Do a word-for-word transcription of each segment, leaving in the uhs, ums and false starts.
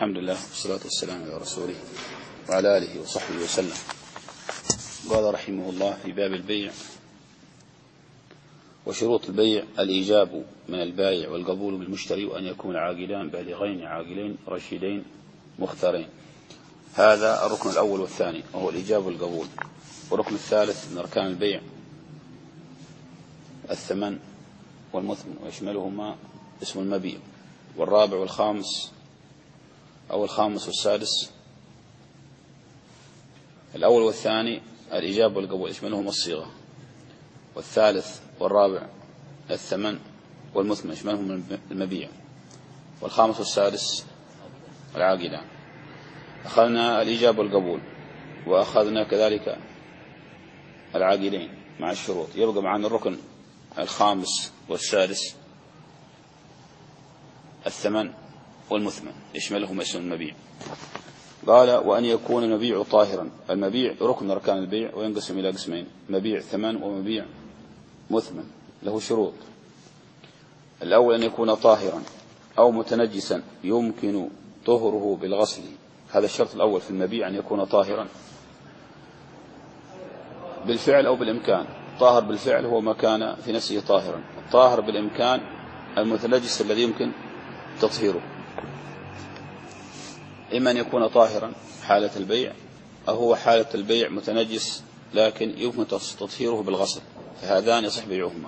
الحمد لله والصلاة والسلام على رسوله وعلى آله وصحبه وسلم. قال رحمه الله في باب البيع: وشروط البيع الإيجاب من البائع والقبول بالمشتري، وأن يكون عاقلان بالغين عاقلين رشيدين مختارين. هذا الركن الأول والثاني وهو الإيجاب والقبول. والركن الثالث من أركان البيع الثمن والمثمن، ويشملهما اسم المبيع. والرابع والخامس أو الخامس والسادس، الأول والثاني الإيجاب والقبول يشملهما الصيغة. والثالث والرابع الثمن والمثمن يشملهما المبيع. والخامس والسادس العاقلان. أخذنا الإيجاب والقبول، وأخذنا كذلك العاقلين مع الشروط. يبقى معنا الركن الخامس والسادس الثمن والمثمن يشملهما اسم المبيع. قال: وأن يكون المبيع طاهرا. المبيع ركن أركان البيع، وينقسم إلى قسمين: مبيع ثمن ومبيع مثمن. له شروط: الأول أن يكون طاهرا أو متنجسا يمكن طهره بالغسل. هذا الشرط الأول في المبيع، أن يكون طاهرا بالفعل أو بالإمكان. طاهر بالفعل هو ما كان في نفسه طاهرا. طاهر بالإمكان المتنجس الذي يمكن تطهيره، إما أن يكون طاهرا حالة البيع، أو هو حالة البيع متنجس لكن يمكن تطهيره بالغسل، فهذان يصح بيعهما.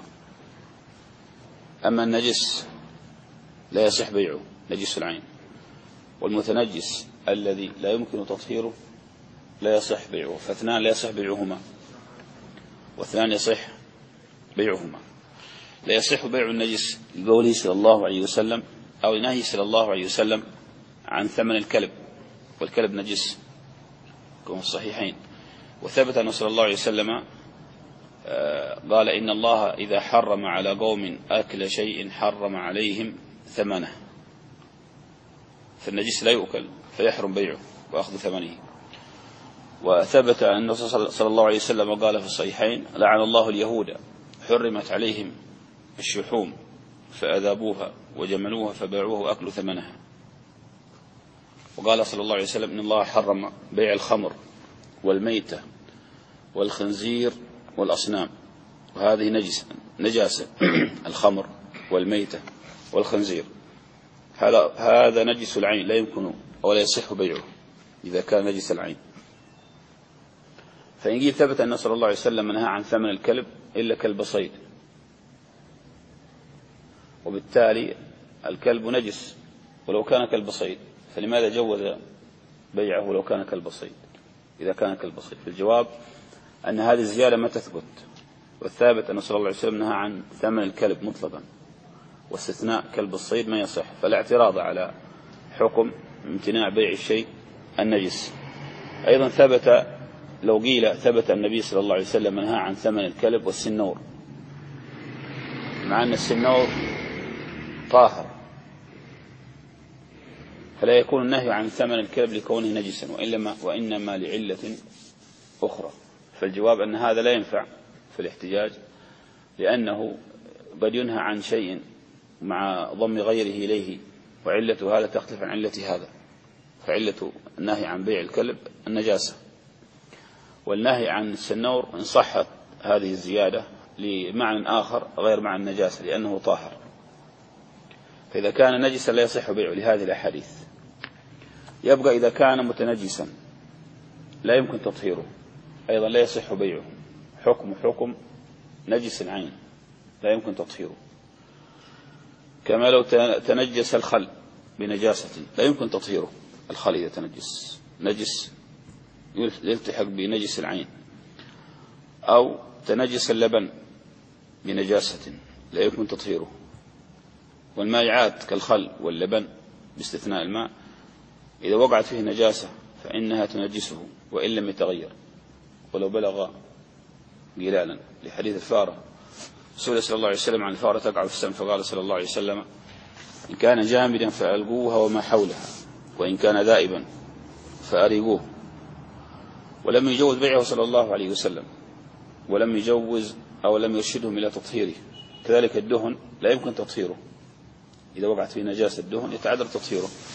أما النجس لا يصح بيعه، نجس العين. والمتنجس الذي لا يمكن تطهيره لا يصح بيعه، فاثنان لا يصح بيعهما، واثنان يصح بيعهما. لا يصح بيع النجس لقوله صلى الله عليه وسلم أو نهي صلى الله عليه وسلم عن ثمن الكلب، والكلب نجس كما في الصحيحين. وثبت أن صلى الله عليه وسلم قال: إن الله إذا حرم على قوم أكل شيء حرم عليهم ثمنه. فالنجس لا يؤكل فيحرم بيعه وأخذ ثمنه. وثبت أن صلى الله عليه وسلم قال في الصحيحين: لعن الله اليهود حرمت عليهم الشحوم فأذابوها وجملوها فباعوها وأكلوا ثمنها. وقال صلى الله عليه وسلم: إن الله حرم بيع الخمر والميتة والخنزير والأصنام، وهذه نجس نجاسة الخمر والميتة والخنزير. هذا هذا نجس العين، لا يمكن ولا يصح بيعه إذا كان نجس العين. فإن قيل ثبت أن صلى الله عليه وسلم نهى عن ثمن الكلب إلا كلب صيد، وبالتالي الكلب نجس ولو كان كلب صيد، فلماذا جوز بيعه لو كان كلب صيد إذا كان كلب صيد؟ فالجواب أن هذه الزيادة ما تثبت. والثابت أن صلى الله عليه وسلم نهى عن ثمن الكلب مطلقا، واستثناء كلب الصيد ما يصح، فلا اعتراض على حكم امتناع بيع الشيء النجس. أيضا ثبت، لو قيل ثبت النبي صلى الله عليه وسلم نهى عن ثمن الكلب والسنور، مع أن السنور طاهر، فلا يكون النهي عن ثمن الكلب لكونه نجسا، وإنما, وإنما لعلة أخرى. فالجواب أن هذا لا ينفع في الاحتجاج، لأنه قد ينهى عن شيء مع ضم غيره إليه، وعلة هذا تختلف عن علة هذا. فعلة النهي عن بيع الكلب النجاسة، والنهي عن السنور إن صحت هذه الزيادة لمعنى آخر غير معنى النجاسة، لأنه طاهر. فإذا كان نجسا لا يصح بيعه لهذه الأحاديث. يبقى إذا كان متنجسا لا يمكن تطهيره، أيضا لا يصح بيعه. حكم حكم نجس العين لا يمكن تطهيره، كما لو تنجس الخل بنجاسة لا يمكن تطهيره. الخل إذا تنجس نجس يلتحق بنجس العين، أو تنجس اللبن بنجاسة لا يمكن تطهيره. والمائعات كالخل واللبن باستثناء الماء إذا وقعت فيه نجاسة فإنها تنجسه وإن لم يتغير ولو بلغ قلالا، لحديث الفارة. سئل صلى الله عليه وسلم عن الفارة تقع في السم، فقال صلى الله عليه وسلم: إن كان جامدا فألقوها وما حولها، وإن كان ذائبا فأريقوه. ولم يجوز بيعه صلى الله عليه وسلم، ولم يجوز أو لم يرشدهم إلى تطهيره. كذلك الدهن لا يمكن تطهيره، إذا وقعت فيه نجاسة الدهن يتعذر تطهيره.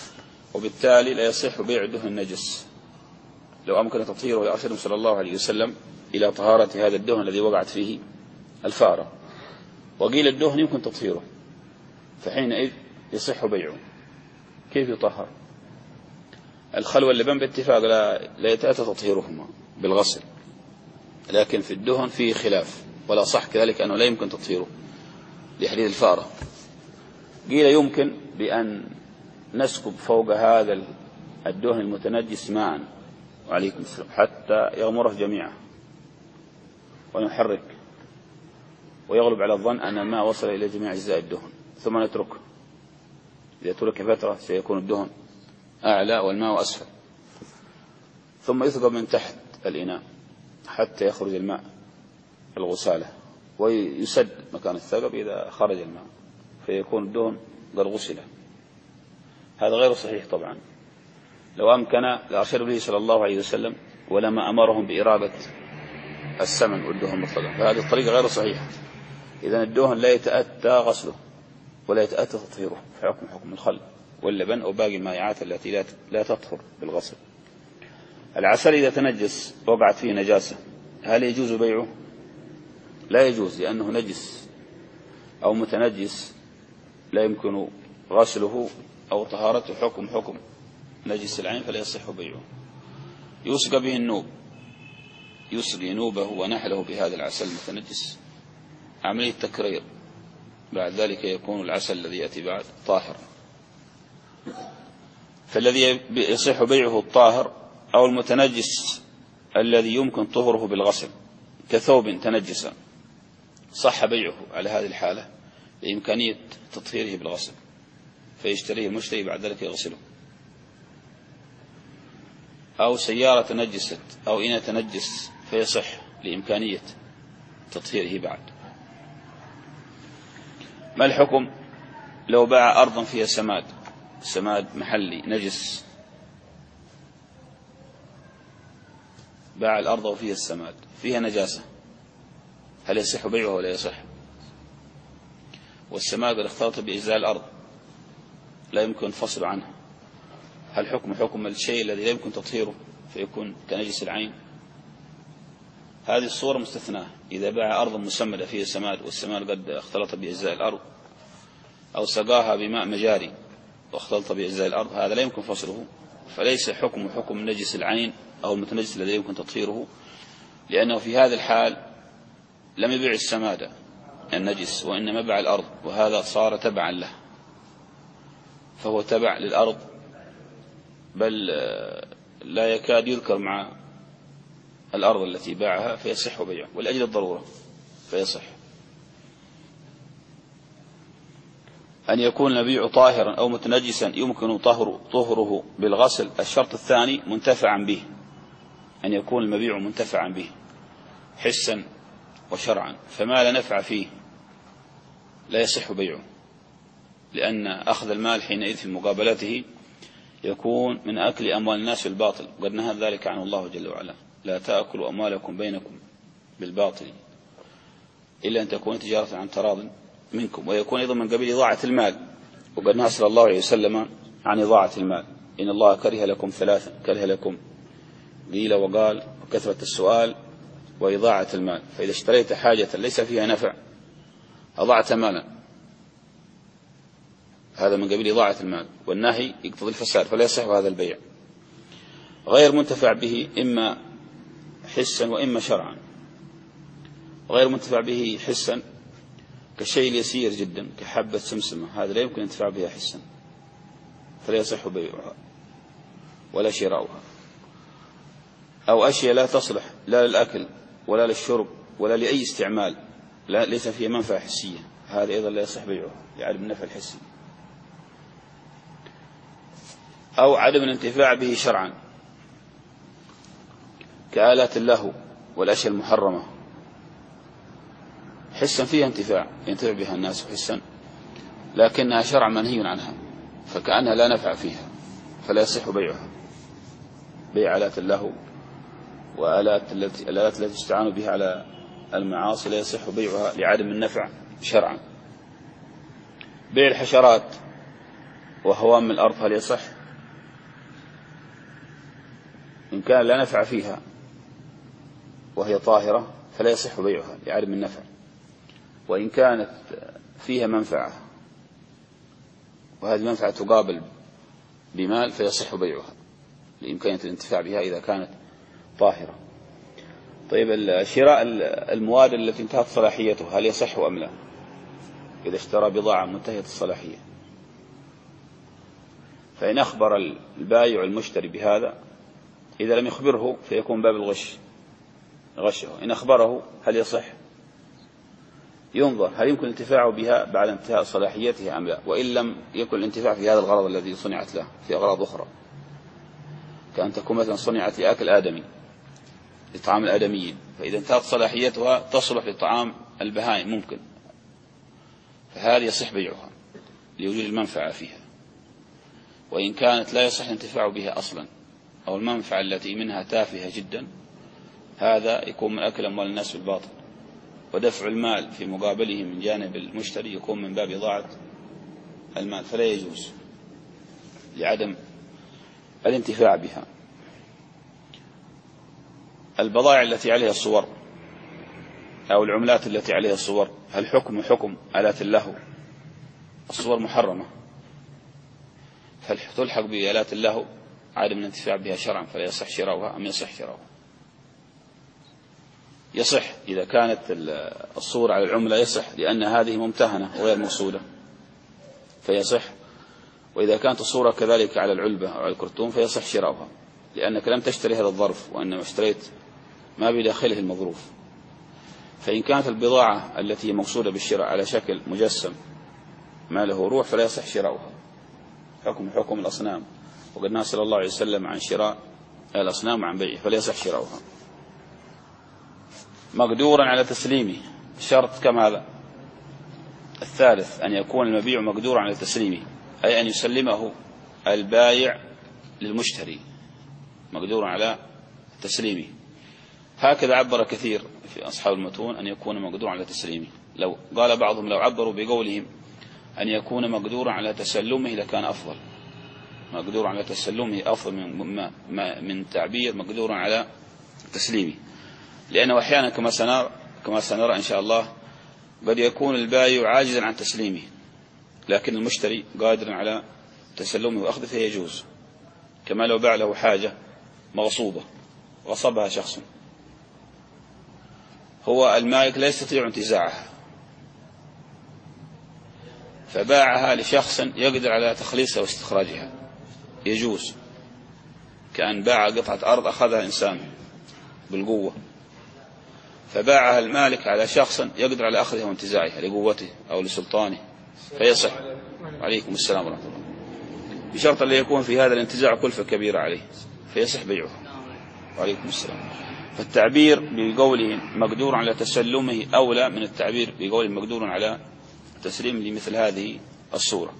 وبالتالي لا يصح بيع الدهن النجس لو أمكن تطهيره لأرشده صلى الله عليه وسلم إلى طهارة هذا الدهن الذي وقعت فيه الفارة. وقيل الدهن يمكن تطهيره، فحينئذ يصح بيعه. كيف يطهر؟ الخل واللبن باتفاق لا, لا يتأتى تطهيرهما بالغسل، لكن في الدهن فيه خلاف، ولا صح كذلك أنه لا يمكن تطهيره لحديث الفارة. قيل يمكن بأن نسكب فوق هذا الدهن المتنجس ماء وعليكم السلام حتى يغمره جميعا ونحرك، ويغلب على الظن أن الماء وصل إلى جميع أجزاء الدهن، ثم نتركه. إذا ترك فترة سيكون الدهن أعلى والماء أسفل، ثم يثقب من تحت الإناء حتى يخرج الماء الغسالة، ويسد مكان الثقب إذا خرج الماء، فيكون الدهن قد غسل. هذا غير صحيح طبعا. لو أمكن لأرشد به صلى الله عليه وسلم ولما أمرهم بإرادة السمن والدهن مطلقا، فهذه الطريقة غير صحيحة. إذن الدهن لا يتأتى غسله ولا يتأتى تطهيره، في حكم حكم الخل واللبن أو باقي المائعات التي لا تطهر بالغسل. العسل إذا تنجس وقعت فيه نجاسة هل يجوز بيعه؟ لا يجوز، لأنه نجس أو متنجس لا يمكن غسله أو طهارته، حكم حكم نجس العين فلا يصح بيعه. يسقى به النوب، يسقي نوبه ونحله بهذا العسل المتنجس، عملية تكرير، بعد ذلك يكون العسل الذي يأتي بعد طاهر. فالذي يصح بيعه الطاهر أو المتنجس الذي يمكن طهره بالغسل، كثوب تنجس صح بيعه على هذه الحالة لإمكانية تطهيره بالغسل، فيشتريه المشتري بعد ذلك يغسله. أو سيارة تنجست أو إناء تنجس فيصح لإمكانية تطهيره بعد. ما الحكم لو باع أرضا فيها سماد، سماد محلي نجس، باع الأرض وفيها السماد فيها نجاسة، هل يصح بيعه ولا يصح؟ والسماد قد اختلط بإجزاء الأرض لا يمكن الفصل عنه، هل حكم حكم الشيء الذي لا يمكن تطهيره فيكون كنجس العين؟ هذه الصورة مستثناة. إذا باع أرضا مسمدة فيها سماد والسماد قد اختلط بأجزاء الأرض، أو سقاها بماء مجاري واختلط بأجزاء الأرض، هذا لا يمكن فصله، فليس حكم حكم نجس العين أو المتنجس الذي يمكن تطهيره، لأنه في هذا الحال لم يبيع السماد النجس وإنما باع الأرض، وهذا صار تبعا له، فهو تبع للأرض، بل لا يكاد يذكر مع الأرض التي باعها، فيصح بيعه، ولأجل الضرورة فيصح. أن يكون المبيع طاهرا أو متنجسا يمكن طهر طهره بالغسل. الشرط الثاني منتفعا به، أن يكون المبيع منتفعا به حسا وشرعا، فما لا نفع فيه لا يصح بيعه، لأن أخذ المال حينئذ في مقابلته يكون من أكل أموال الناس بالباطل، وقد نهى ذلك عنه الله جل وعلا: لا تأكلوا أموالكم بينكم بالباطل إلا أن تكون تجارة عن تراض منكم. ويكون أيضا من قبيل إضاعة المال، وقد نهى صلى الله عليه وسلم عن إضاعة المال: إن الله كره لكم ثلاثا، كره لكم قيل وقال وكثرة السؤال وإضاعة المال. فإذا اشتريت حاجة ليس فيها نفع أضعت مالا، هذا من قبيل إضاعة المال، والنهي يقتضي الفساد، فلا يصح هذا البيع. غير منتفع به إما حسا وإما شرعا. غير منتفع به حسا كشيء يسير جدا كحبة سمسمة، هذا لا يمكن انتفاع بها حسا، فلا يصح بيعها ولا شراؤها. أو أشياء لا تصلح لا للأكل ولا للشرب ولا لأي استعمال، لا ليس فيها منفعة حسية، هذا أيضا لا يصح بيعه لعدم النفع الحسي. أو عدم الانتفاع به شرعا كآلات اللهو والأشياء المحرمة، حسا فيها انتفاع ينتفع بها الناس حسا، لكنها شرعا منهي عنها، فكأنها لا نفع فيها، فلا يصح بيعها. بيع آلات اللهو وآلات التي الآلات التي تستعان بها على المعاصي لا يصح بيعها لعدم النفع شرعا. بيع الحشرات وهوام الأرض هل يصح؟ كان لا نفع فيها وهي طاهرة فلا يصح بيعها لعدم النفع، وإن كانت فيها منفعة وهذه المنفعة تقابل بمال فيصح بيعها لإمكانية الانتفاع بها إذا كانت طاهرة. طيب شراء المواد التي انتهت صلاحيتها هل يصح أم لا؟ إذا اشترى بضاعة منتهية الصلاحية، فإن أخبر البائع المشتري بهذا، إذا لم يخبره فيكون باب الغش غشه. إن أخبره هل يصح؟ ينظر هل يمكن الانتفاع بها بعد انتهاء صلاحيتها أم لا، وإن لم يكن الانتفاع في هذا الغرض الذي صنعت له في أغراض أخرى، كأن تكون مثلا صنعت لأكل آدمي لطعام الآدميين، فإذا انتهت صلاحيتها تصلح لطعام البهائم ممكن، فهذه يصح بيعها لوجود المنفعة فيها. وإن كانت لا يصح الانتفاع بها أصلا أو المنفعة التي منها تافهة جدا، هذا يكون من أكل أموال الناس بالباطل، ودفع المال في مقابله من جانب المشتري يكون من باب إضاعة المال، فلا يجوز لعدم الانتفاع بها. البضائع التي عليها الصور أو العملات التي عليها الصور، هل حكم حكم آلات اللهو؟ الصور محرمة، هل تلحق بآلات اللهو عدم الانتفاع بها شرعا فلا يصح شراؤها أم يصح شراؤها؟ يصح إذا كانت الصورة على العملة يصح، لأن هذه ممتهنة غير مقصودة فيصح. وإذا كانت الصورة كذلك على العلبة أو على الكرتون فيصح شراؤها، لأنك لم تشتري هذا الظرف وإنما اشتريت ما بداخله المظروف. فإن كانت البضاعة التي مقصودة بالشراء على شكل مجسم ما له روح فلا يصح شراؤها، حكم حكم الأصنام، وقد نهى صلى الله عليه وسلم عن شراء الأصنام وعن بيعه فلا يصح شراؤها. مقدورا على تسليمه، شرط كم هذا؟ الثالث أن يكون المبيع مقدورا على تسليمه، أي أن يسلمه البايع للمشتري مقدورا على تسليمه. هكذا عبر كثير في أصحاب المتون أن يكون مقدورا على تسليمه. لو قال بعضهم لو عبروا بقولهم أن يكون مقدورا على تسلمه لكان أفضل، مقدورا على تسلمه أفضل من, من تعبير مقدورا على تسليمه، لأنه أحيانا كما سنرى, كما سنرى إن شاء الله قد يكون البائع عاجزا عن تسليمه لكن المشتري قادر على تسلمه وأخذه فيجوز، كما لو باع له حاجة مغصوبة غصبها شخص، هو المالك لا يستطيع انتزاعها فباعها لشخص يقدر على تخليصها واستخراجها يجوز، كأن باع قطعة أرض أخذها إنسان بالقوة فباعها المالك على شخص يقدر على أخذها وانتزاعها لقوته أو لسلطانه فيصح. عليكم السلام ورحمة الله. بشرط أن يكون في هذا الانتزاع كلفة كبيرة عليه فيصح بيعه. وعليكم السلام. فالتعبير بقوله مقدور على تسلمه أولى من التعبير بقوله مقدور على تسليم لمثل هذه الصورة.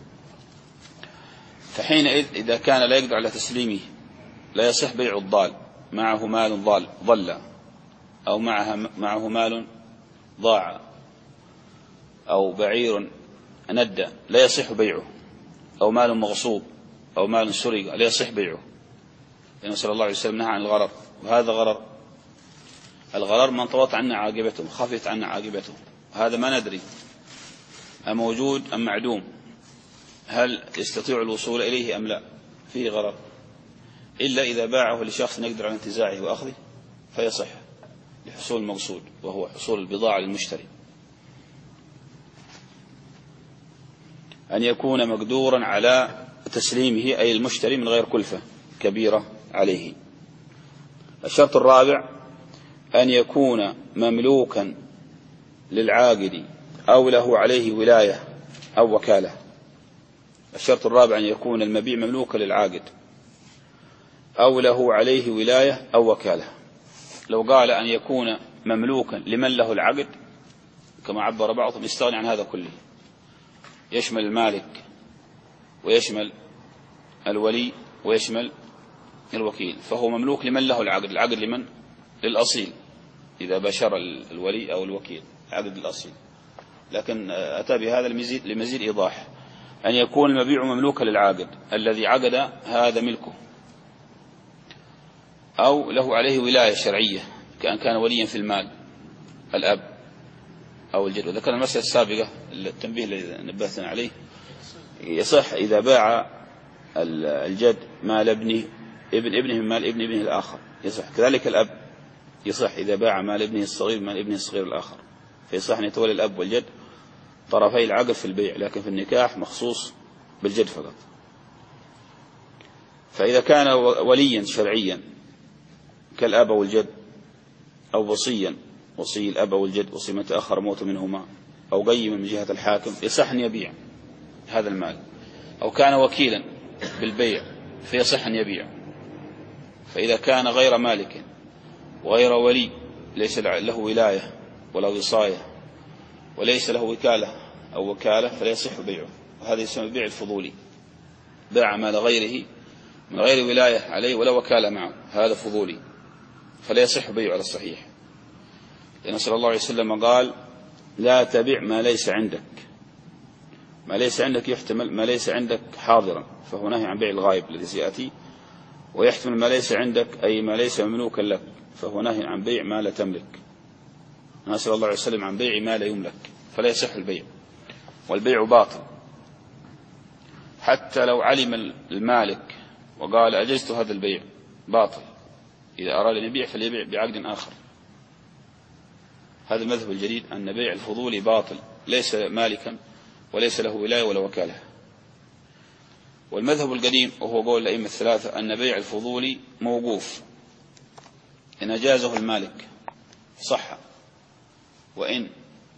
فحينئذ إذا كان لا يقدر على تسليمه لا يصح بيع الضال، معه مال ضال ضل أو معها معه مال ضاع أو بعير ندى لا يصح بيعه، أو مال مغصوب أو مال سرق لا يصح بيعه، لأنه صلى الله عليه وسلم نهى عن الغرر، وهذا غرر. الغرر من طوت عنا عاقبته خفت عنا عاقبته، هذا ما ندري أموجود أم معدوم، هل يستطيع الوصول إليه أم لا، فيه غرر، إلا إذا باعه لشخص يقدر على انتزاعه وأخذه فيصح لحصول المقصود وهو حصول البضاعة للمشتري. أن يكون مقدورا على تسليمه أي المشتري من غير كلفة كبيرة عليه. الشرط الرابع أن يكون مملوكا للعاقد أو له عليه ولاية أو وكالة. الشرط الرابع أن يكون المبيع مملوكا للعاقد أو له عليه ولاية أو وكالة. لو قال أن يكون مملوكا لمن له العقد كما عبر بعضهم يستغني عن هذا كله، يشمل المالك ويشمل الولي ويشمل الوكيل، فهو مملوك لمن له العقد. العقد لمن؟ للأصيل إذا بشر الولي أو الوكيل عقد الأصيل، لكن أتى بهذا لمزيد, لمزيد إيضاح. أن يكون المبيع مملوكا للعاقد الذي عقد هذا ملكه، أو له عليه ولاية شرعية كأن كان وليا في المال الأب أو الجد. وذكر المسألة السابقة التنبيه الذي نبهتنا عليه، يصح إذا باع الجد مال ابنه ابن ابنه من مال ابن ابنه الآخر، يصح. كذلك الأب يصح إذا باع مال ابنه الصغير مال ابنه الصغير الآخر، فيصح أن يتولى الأب والجد طرفي العقد في البيع، لكن في النكاح مخصوص بالجد فقط. فإذا كان وليا شرعيا كالأب أو الجد، أو وصيا وصي الأب أو الجد وصي من تأخر موت منهما، أو قيما من جهة الحاكم، يصح أن يبيع هذا المال. أو كان وكيلا بالبيع فيصح أن يبيع. فإذا كان غير مالك وغير ولي، ليس له ولاية ولا وصاية وليس له وكالة أو وكالة، فلا يصح بيعه. وهذا يسمى البيع الفضولي، باع مال غيره من غير ولاية عليه ولا وكالة معه، هذا فضولي فلا يصح بيعه على الصحيح. لأن صلى الله عليه وسلم قال: لا تبع ما ليس عندك. ما ليس عندك يحتمل ما ليس عندك حاضرا، فهو نهي عن بيع الغائب الذي سيأتي، ويحتمل ما ليس عندك أي ما ليس مملوكا لك، فهو نهي عن بيع ما لا تملك. نسأل الله عليه وسلم عن بيع ما لا يملك، فلا يصح البيع، والبيع باطل. حتى لو علم المالك وقال أجزت هذا البيع، باطل. إذا أراد أن يبيع فليبيع بعقد آخر. هذا المذهب الجديد أن بيع الفضولي باطل، ليس مالكا وليس له ولاية ولا وكالة. والمذهب القديم وهو قول الأئمة الثلاثة أن بيع الفضولي موقوف، إن أجازه المالك صح، وإن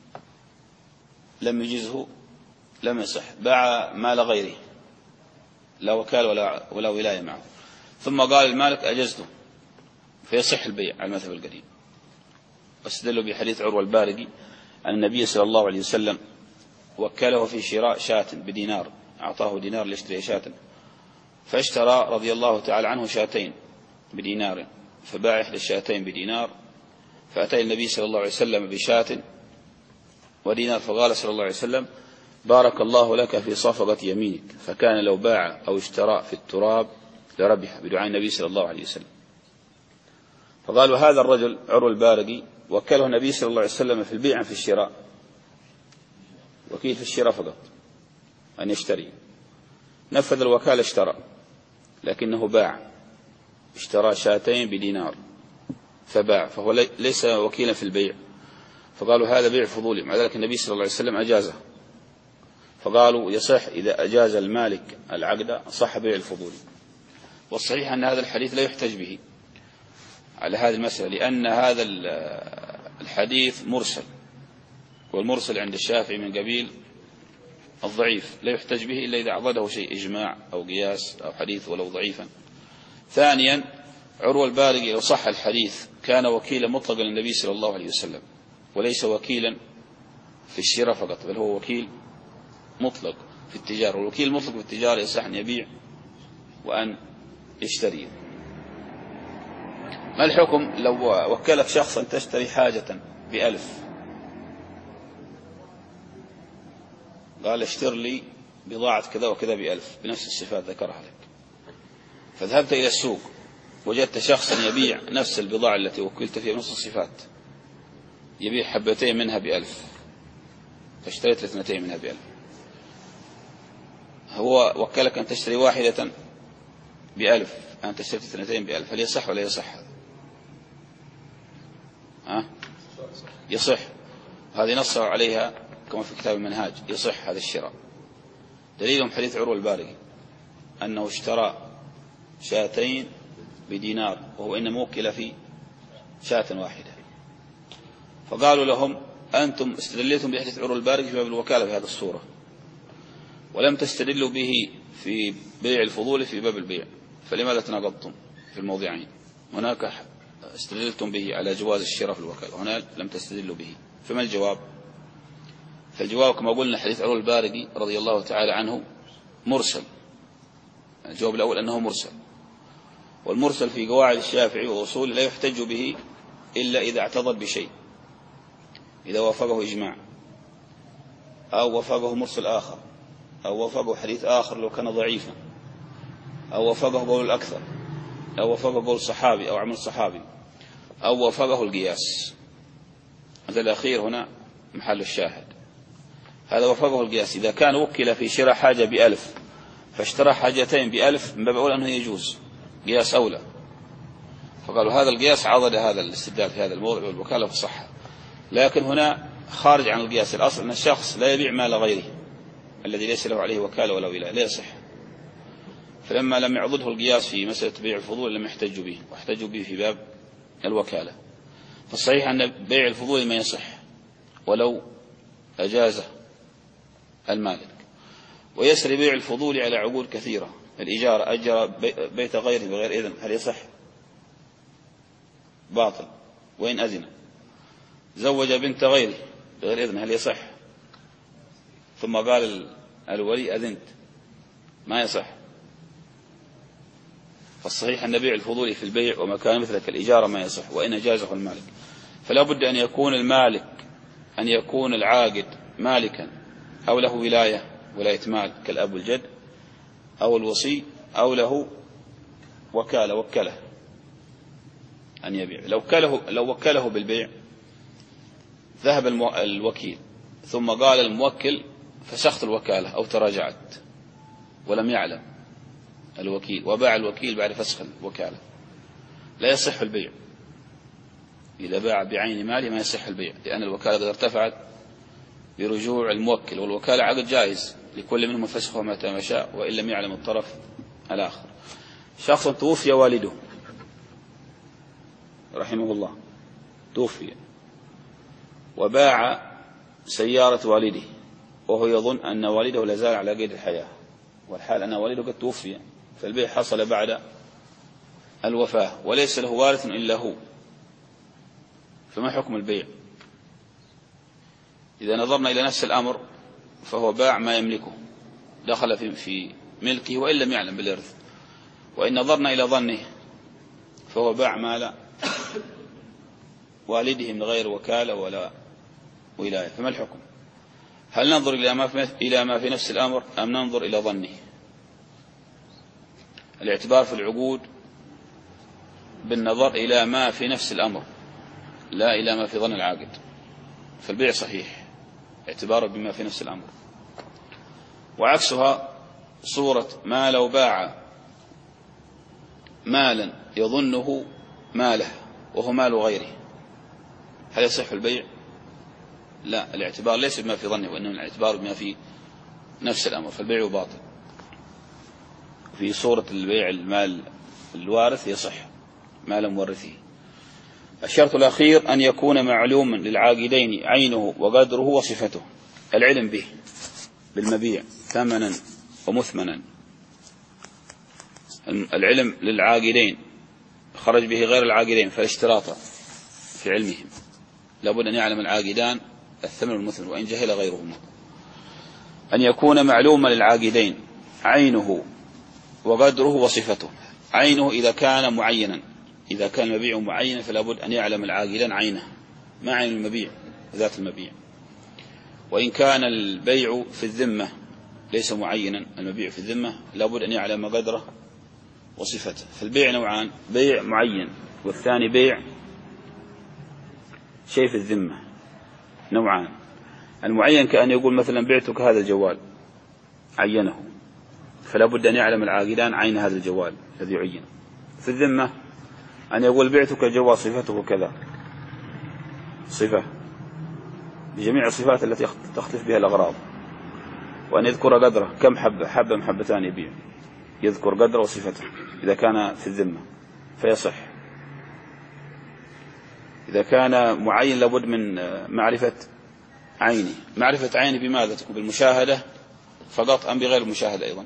لم يجزه لم يصح. باع مال غيره لا وكالة ولا, ولا ولاية معه، ثم قال المالك أجزته، فيصح البيع على المذهب القديم. واستدلوا بحديث عروة البارقي أن النبي صلى الله عليه وسلم وكله في شراء شاة بدينار، أعطاه دينار ليشتري شاة، فاشترى رضي الله تعالى عنه شاتين بدينار، فباع إحدى الشاتين بدينار، فأتى النبي صلى الله عليه وسلم بشاة ودينار، فقال صلى الله عليه وسلم: بارك الله لك في صفقة يمينك، فكان لو باع أو اشترى في التراب لربح، بدعاء النبي صلى الله عليه وسلم. فقالوا هذا الرجل عروة البارقي وكله النبي صلى الله عليه وسلم في البيع في الشراء، وكيل في الشراء فقط أن يشتري، نفذ الوكالة اشترى، لكنه باع، اشترى شاتين بدينار فباع، فهو ليس وكيلا في البيع. فقالوا هذا بيع فضولي، مع ذلك النبي صلى الله عليه وسلم أجازه. فقالوا يصح إذا أجاز المالك العقد صح بيع الفضولي. والصحيح أن هذا الحديث لا يحتج به على هذه المسألة، لأن هذا الحديث مرسل، والمرسل عند الشافعي من قبيل الضعيف، لا يحتج به إلا إذا عضده شيء إجماع أو قياس أو حديث ولو ضعيفا. ثانيا، عروة البارقي لو صح الحديث كان وكيلا مطلقا للنبي صلى الله عليه وسلم، وليس وكيلا في الشراء فقط، بل هو وكيل مطلق في التجارة، والوكيل المطلق في التجارة يصح أن يبيع وأن يشتري. ما الحكم لو وكلك شخصا تشتري حاجة بألف، قال اشتر لي بضاعة كذا وكذا بألف بنفس الصفات ذكرها لك، فذهبت إلى السوق وجدت شخصا يبيع نفس البضاعة التي وكلت فيها بنفس الصفات، يبيع حبتين منها بألف، فاشتريت اثنتين منها بألف. هو وكلك أن تشتري واحدة بألف، أنت اشتريت اثنتين بألف، هل يصح ولا يصح هذا؟ ها؟ يصح. هذه نص عليها كما في كتاب المنهاج، يصح هذا الشراء. دليلهم حديث عروة البارقي أنه اشترى شاتين بدينار وهو إنما وكل في شاة واحدة. فقالوا لهم أنتم استدليتم بحديث عروة البارقي في باب الوكالة بهذه الصورة، ولم تستدلوا به في بيع الفضول في باب البيع، فلماذا تناقضتم في الموضعين؟ هناك استدلتم به على جواز الشراء في الوكالة، هنا لم تستدلوا به، فما الجواب؟ فالجواب كما قلنا حديث عروة البارقي رضي الله تعالى عنه مرسل. الجواب الأول أنه مرسل، والمرسل في قواعد الشافعي وأصول لا يحتج به إلا إذا اعتضد بشيء، إذا وافقه إجماع أو وافقه مرسل آخر أو وافقه حديث آخر لو كان ضعيفا أو وافقه قول الأكثر أو وفقه قول صحابي أو عمل صحابي أو وفقه القياس. هذا الأخير هنا محل الشاهد، هذا وفقه القياس. إذا كان وكل في شراء حاجة بألف فاشترى حاجتين بألف من باب أولى أنه يجوز قياس أولى، فقالوا هذا القياس عضد هذا الاستدلال في هذا الموضوع والوكالة في الصحة. لكن هنا خارج عن القياس، الأصل أن الشخص لا يبيع مال غيره الذي ليس له عليه وكالة ولا ولاية، لا يصح. فلما لم يعضده القياس في مسألة بيع الفضول لم يحتجوا به، واحتجوا به في باب الوكالة. فالصحيح أن بيع الفضول ما يصح ولو أجازه المالك. ويسري بيع الفضول على عقود كثيرة، الإجارة أجر بيت غيره بغير إذن، هل يصح؟ باطل وإن أذن. زوج بنت غيره بغير إذن، هل يصح؟ ثم قال الولي أذنت، ما يصح. فالصحيح أن بيع الفضول في البيع وما كان مثل كالإجارة ما يصح وإن أجازه المالك. فلا بد أن يكون المالك أن يكون العاقد مالكا أو له ولاية ولاية مال كالأب والجد أو الوصي أو له وكالة وكله أن يبيع. لو وكله, لو وكله بالبيع ذهب الوكيل ثم قال الموكل فسخت الوكالة أو تراجعت ولم يعلم الوكيل وباع الوكيل بعد فسخ الوكالة، لا يصح البيع. إذا باع بعين ماله ما يصح البيع، لأن الوكالة قد ارتفعت برجوع الموكل، والوكالة عقد جائز لكل منهم فسخه متى ما شاء وإن لم يعلم الطرف الآخر. شخص توفي والده رحمه الله، توفي وباع سيارة والده وهو يظن أن والده لازال على قيد الحياة، والحال أن والده قد توفي، فالبيع حصل بعد الوفاة وليس له وارث إلا هو، فما حكم البيع؟ إذا نظرنا إلى نفس الأمر فهو باع ما يملكه، دخل في في ملكه وإن لم يعلم بالإرث. وإن نظرنا إلى ظنه فهو باع مال والده من غير وكالة ولا ولاية، فما الحكم؟ هل ننظر إلى ما في إلى ما في نفس الأمر أم ننظر إلى ظنه؟ الاعتبار في العقود بالنظر إلى ما في نفس الأمر لا إلى ما في ظن العاقد، فالبيع صحيح اعتباره بما في نفس الأمر. وعكسها صورة ما لو باع مالا يظنه ماله وهو مال غيره، هل يصح البيع؟ لا، الاعتبار ليس بما في ظنه وإنما الاعتبار بما في نفس الأمر، فالبيع باطل. في صورة البيع المال الوارث يصح مال مورثه. الشرط الأخير أن يكون معلوما للعاقدين عينه وقدره وصفته، العلم به بالمبيع ثمنا ومثمنا. العلم للعاقدين خرج به غير العاقدين فالاشتراط في علمهم، لابد أن يعلم العاقدان الثمن والمثمن وإن جهل غيرهما. أن يكون معلوما للعاقدين عينه وقدره وصفته. عينه إذا كان معينا، إذا كان المبيع معينا فلا بد أن يعلم العاقدان عينه ما عين المبيع ذات المبيع. وإن كان البيع في الذمة ليس معينا، المبيع في الذمة لا بد أن يعلم قدره وصفته. فالبيع نوعان، بيع معين والثاني بيع شيء في الذمة. نوعان، المعين كأن يقول مثلا بعتك هذا الجوال عينه، فلا بد أن يعلم العاقدان عين هذا الجوال الذي يعين. في الذمة أن يقول بعتك جوال صفته كذا، صفة بجميع الصفات التي تختلف بها الأغراض، وأن يذكر قدره كم حبة حبة محبتان يبيع، يذكر قدره وصفته إذا كان في الذمة فيصح. إذا كان معين لابد من معرفة عينه. معرفة عينه بماذا تكون؟ بالمشاهدة فقط أم بغير المشاهدة أيضا؟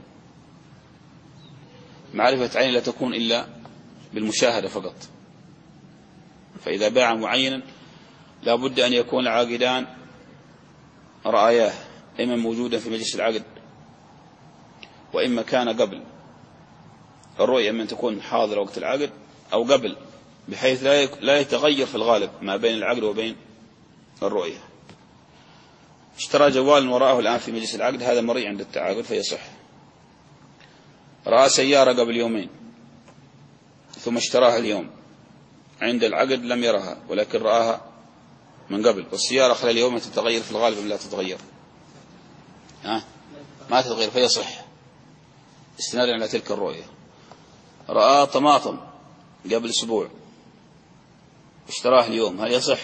معرفة عين لا تكون إلا بالمشاهدة فقط. فإذا باع معينا لا بد أن يكون العاقدان رأياه، إما موجودا في مجلس العقد وإما كان قبل الرؤية، من تكون حاضرة وقت العقد أو قبل، بحيث لا يتغير في الغالب ما بين العقد وبين الرؤية. اشترى جوال ورآه الآن في مجلس العقد، هذا مريء عند التعاقد فيصح. رأى سيارة قبل يومين ثم اشتراها اليوم، عند العقد لم يرها ولكن رآها من قبل، والسيارة خلال اليوم تتغير في الغالب لا تتغير، ها ما تتغير فيصح استنادا على تلك الرؤية. رأى طماطم قبل أسبوع اشتراه اليوم، هل يصح؟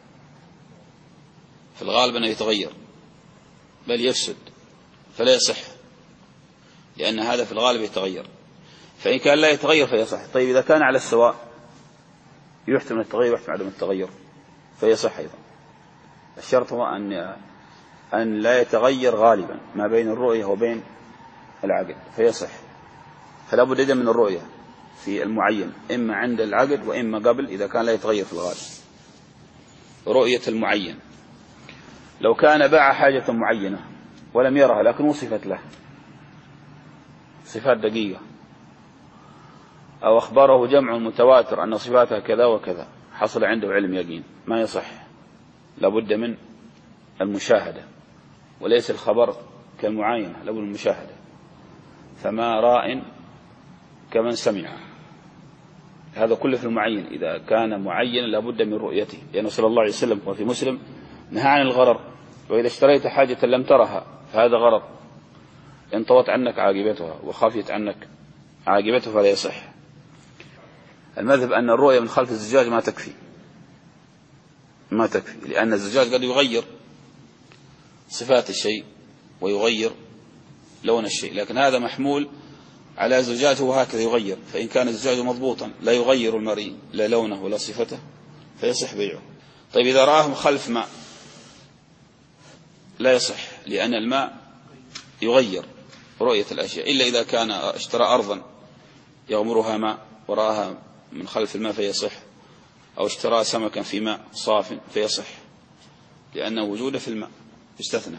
في الغالب أنه يتغير بل يفسد فلا يصح، لأن هذا في الغالب يتغير. فإن كان لا يتغير فيصح. طيب إذا كان على السواء يحتمل التغير ويحتمل عدم التغير فيصح أيضا. الشرط هو أن أن لا يتغير غالبا ما بين الرؤية وبين العقد فيصح. فلا بد إذن من الرؤية في المعين إما عند العقد وإما قبل إذا كان لا يتغير في الغالب. رؤية المعين لو كان باع حاجة معينة ولم يرها لكن وصفت له صفات دقيقة، أو أخبره جمع متواتر أن صفاتها كذا وكذا، حصل عنده علم يقين، ما يصح، لابد من المشاهدة، وليس الخبر كالمعاينة، لابد من المشاهدة. فما راء كمن سمع، هذا كله في المعين. إذا كان معين لابد من رؤيته، لأنه صلى الله عليه وسلم وفي مسلم نهى عن الغرر، وإذا اشتريت حاجة لم ترها فهذا غرر، انطوت عنك عاقبتها وخافيت عنك عاقبتها فلا يصح. المذهب أن الرؤية من خلف الزجاج ما تكفي، ما تكفي، لأن الزجاج قد يغير صفات الشيء ويغير لون الشيء، لكن هذا محمول على زجاجه هكذا يغير، فإن كان الزجاج مضبوطا لا يغير المرئي لا لونه ولا صفته فيصح بيعه. طيب إذا رآه خلف ماء لا يصح، لأن الماء يغير رؤية الأشياء، إلا إذا كان اشترى أرضا يغمرها ماء ورآها من خلف الماء فيصح، أو اشترى سمكا في ماء صاف فيصح، لأن وجوده في الماء يستثنى.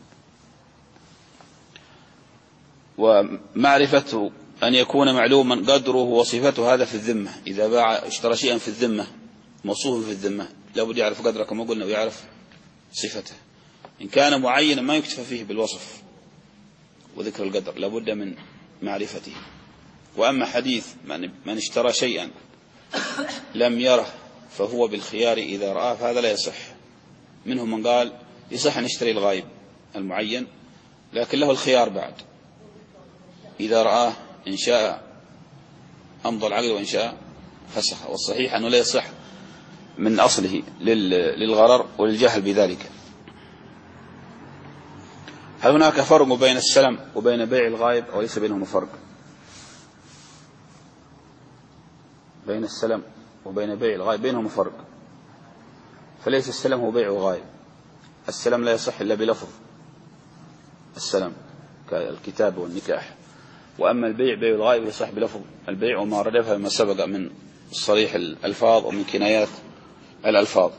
ومعرفة أن يكون معلوما قدره وصفته هذا في الذمة، إذا باع اشترى شيئا في الذمة موصوف في الذمة لابد يعرف قدره كما قلنا ويعرف صفته. إن كان معينا ما يكتفى فيه بالوصف وذكر القدر، لابد من معرفته. وأما حديث من اشترى شيئا لم يره فهو بالخيار إذا رآه فهذا لا يصح. منهم من قال يصح أن يشتري الغائب المعين لكن له الخيار بعد، إذا رآه إن شاء أمضى العقد وإن شاء فسخ. والصحيح أنه لا يصح من أصله للغرر وللجهل بذلك. هل هناك فرق بين السلم وبين بيع الغائب أو ليس بينهما فرق؟ بين السلم وبين بيع الغائب بينهما فرق، فليس السلم هو بيع الغائب. السلم لا يصح إلا بلفظ السلم كالكتاب والنكاح، وأما البيع بيع الغائب يصح بلفظ البيع وما ردفها ما سبق من صريح الألفاظ ومن كنايات الألفاظ.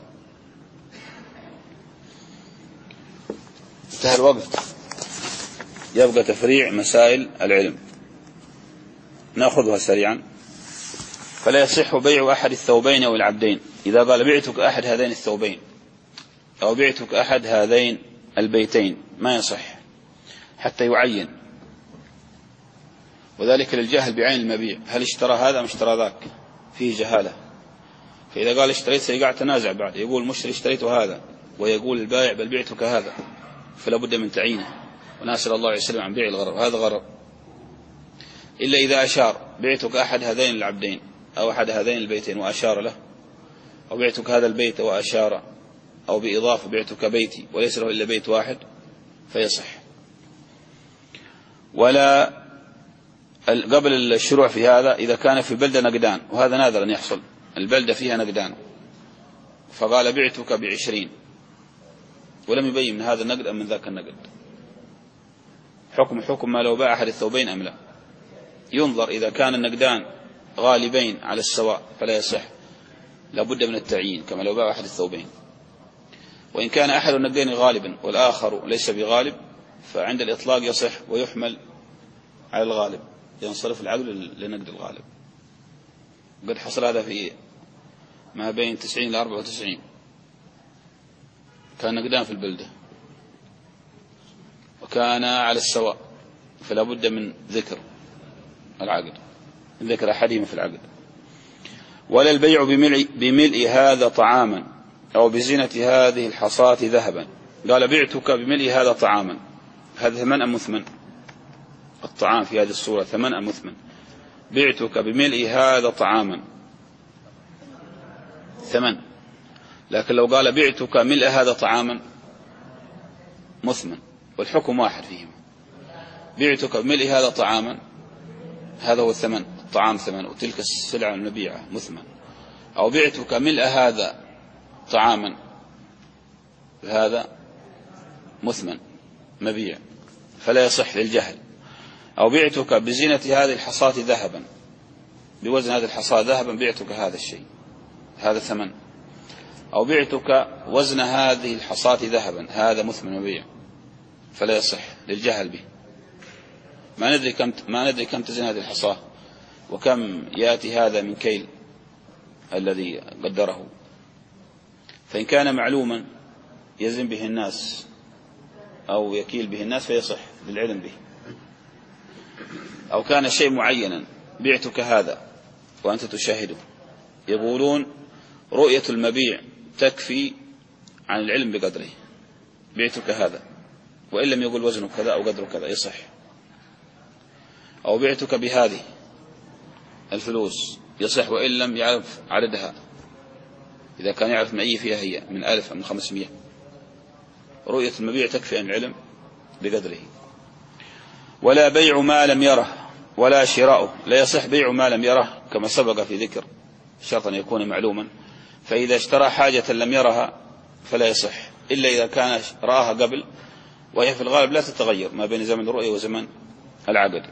انتهى الوقت، يبقى تفريع مسائل العلم نأخذها سريعا. فلا يصح بيع أحد الثوبين أو العبدين. إذا قال بعتك أحد هذين الثوبين أو بعتك أحد هذين البيتين ما يصح حتى يعين، وذلك للجهل بعين المبيع، هل اشترى هذا أم اشترى ذاك، فيه جهالة. فإذا قال اشتريت سيقع تنازع بعد، يقول المشتري اشتريت هذا ويقول البائع بل بعتك هذا، فلا بد من تعيينه. ونسأل الله يسلم عن بيع الغرر، هذا غرر. إلا إذا أشار بعتك أحد هذين العبدين أو أحد هذين البيتين وأشار له، أو بعتك هذا البيت وأشار، أو بإضافة بعتك بيتي وليس له إلا بيت واحد فيصح. ولا قبل الشروع في هذا إذا كان في بلدة نقدان، وهذا نادر أن يحصل، البلدة فيها نقدان، فقال بعتك بعشرين ولم يبين من هذا النقد أم من ذاك النقد، حكم حكم ما لو باع أحد الثوبين أم لا. ينظر إذا كان النقدان غالبين على السواء فلا يصح، لابد من التعيين كما لو باع أحد الثوبين. وإن كان أحد النقدين غالبا والآخر ليس بغالب فعند الإطلاق يصح ويحمل على الغالب، ينصرف العقد لنقد الغالب. قد حصل هذا في ما بين تسعين إلى أربعة وتسعين، كان نقدان في البلدة وكان على السواء، فلا بد من ذكر العقد، ذكر أحدهما في العقد. ولا البيع بملء, بملء هذا طعاما أو بزينة هذه الحصاة ذهبا. قال بعتك بملء هذا طعاما، هذا ثمن أم مثمن؟ الطعام في هذه الصورة ثمن أم مثمن؟ بعتك بملء هذا طعاما ثمن، لكن لو قال بعتك ملء هذا طعاما مثمن، والحكم واحد فيهما. بعتك بملء هذا طعاما هذا هو الثمن، الطعام ثمن وتلك السلعة المبيعة مثمن. أو بعتك ملء هذا طعاما هذا مثمن مبيع فلا يصح للجهل. أو بعتك بزينة هذه الحصاة ذهبا، بوزن هذه الحصاة ذهبا بعتك هذا الشيء هذا ثمن. أو بعتك وزن هذه الحصاة ذهبا هذا مثمن مبيع فلا يصح للجهل به. ما ندري كم ما ندري كم تزن هذه الحصاة وكم يأتي هذا من كيل الذي قدره. فإن كان معلوما يزن به الناس أو يكيل به الناس فيصح للعلم به. أو كان شيء معينا بعتك هذا وأنت تشاهده، يقولون رؤية المبيع تكفي عن العلم بقدره. بعتك هذا وإن لم يقول وزنه كذا أو قدره كذا يصح. أو بعتك بهذه الفلوس يصح وإن لم يعرف عددها، إذا كان يعرف من أي فيها هي من ألف أو من خمسمائة. رؤية المبيع تكفي عن العلم بقدره. ولا بيع ما لم يره ولا شراؤه، لا يصح بيع ما لم يره كما سبق في ذكر شرط أن يكون معلوما. فإذا اشترى حاجة لم يرها فلا يصح إلا إذا كان رآها قبل، وهي في الغالب لا تتغير ما بين زمن الرؤية وزمن العقد.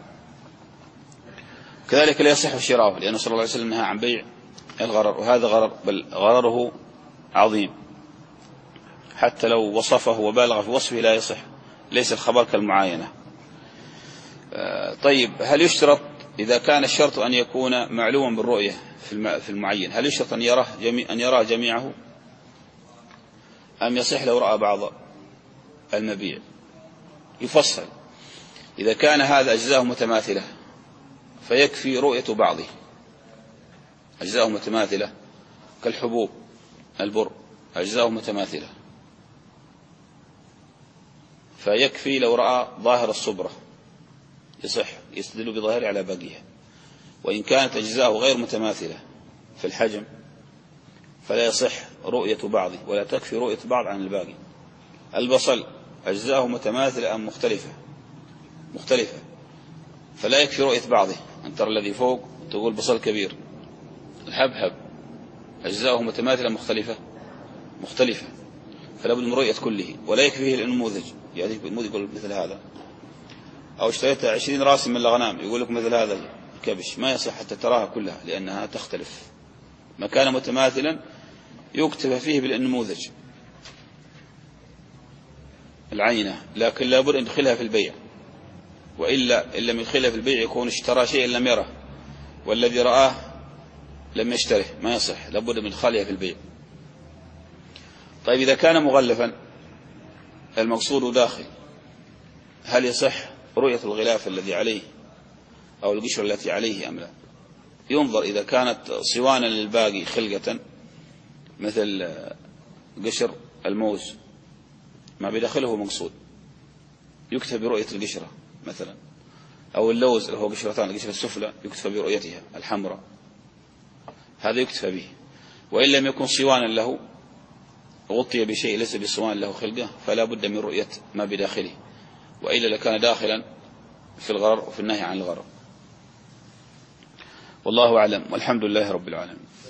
كذلك لا يصح شراؤه، لأنه صلى الله عليه وسلم نهى عن بيع الغرر، وهذا غرر بل غرره عظيم حتى لو وصفه وبالغ في وصفه لا يصح، ليس الخبر كالمعاينة. طيب هل يشترط إذا كان الشرط أن يكون معلوما بالرؤية في المعين، هل يشترط أن يراه جميع أن يراه جميعه أم يصح لو رأى بعض المبيع؟ يفصل. إذا كان هذا أجزاءه متماثلة فيكفي رؤية بعضه، أجزاءه متماثلة كالحبوب البر أجزاءه متماثلة فيكفي لو رأى ظاهر الصبرة يصح يستدل بظاهره على باقيها. وإن كانت أجزاءه غير متماثلة في الحجم فلا يصح رؤية بعضه ولا تكفي رؤية بعض عن الباقي. البصل أجزاءه متماثلة أم مختلفة؟ مختلفة فلا يكفي رؤية بعضه. أن ترى الذي فوق تقول بصل كبير. الحبحب أجزاؤه متماثلة مختلفة مختلفة فلا بد من رؤية كله، ولا يكفيه النموذج يعني يقول مثل هذا. أو اشتريت عشرين راس من الغنام يقول لك مثل هذا الكبش، ما يصح حتى تراها كلها لأنها تختلف. ما كان متماثلا يكتب فيه بالنموذج العينة، لكن لا بد أن يدخلها في البيع، وإلا إن لم يدخلها في البيع يكون اشترى شيئا لم يره والذي رآه لم يشتره، ما يصح، لا بد من إدخالها في البيع. طيب إذا كان مغلفا المقصود داخل هل يصح رؤية الغلاف الذي عليه أو القشرة التي عليه أم لا؟ ينظر. إذا كانت صوانا للباقي خلقة مثل قشر الموز ما بداخله مقصود يكتب برؤية القشرة مثلا، أو اللوز اللي هو قشرتان القشرة السفلى يكتب برؤيتها الحمراء، هذا يكتب به. وإن لم يكن صوانا له غطي بشيء ليس بصوان له خلقه فلا بد من رؤية ما بداخله، وإلا لكان داخلا في الغرر وفي النهي عن الغرر. والله أعلم والحمد لله رب العالمين.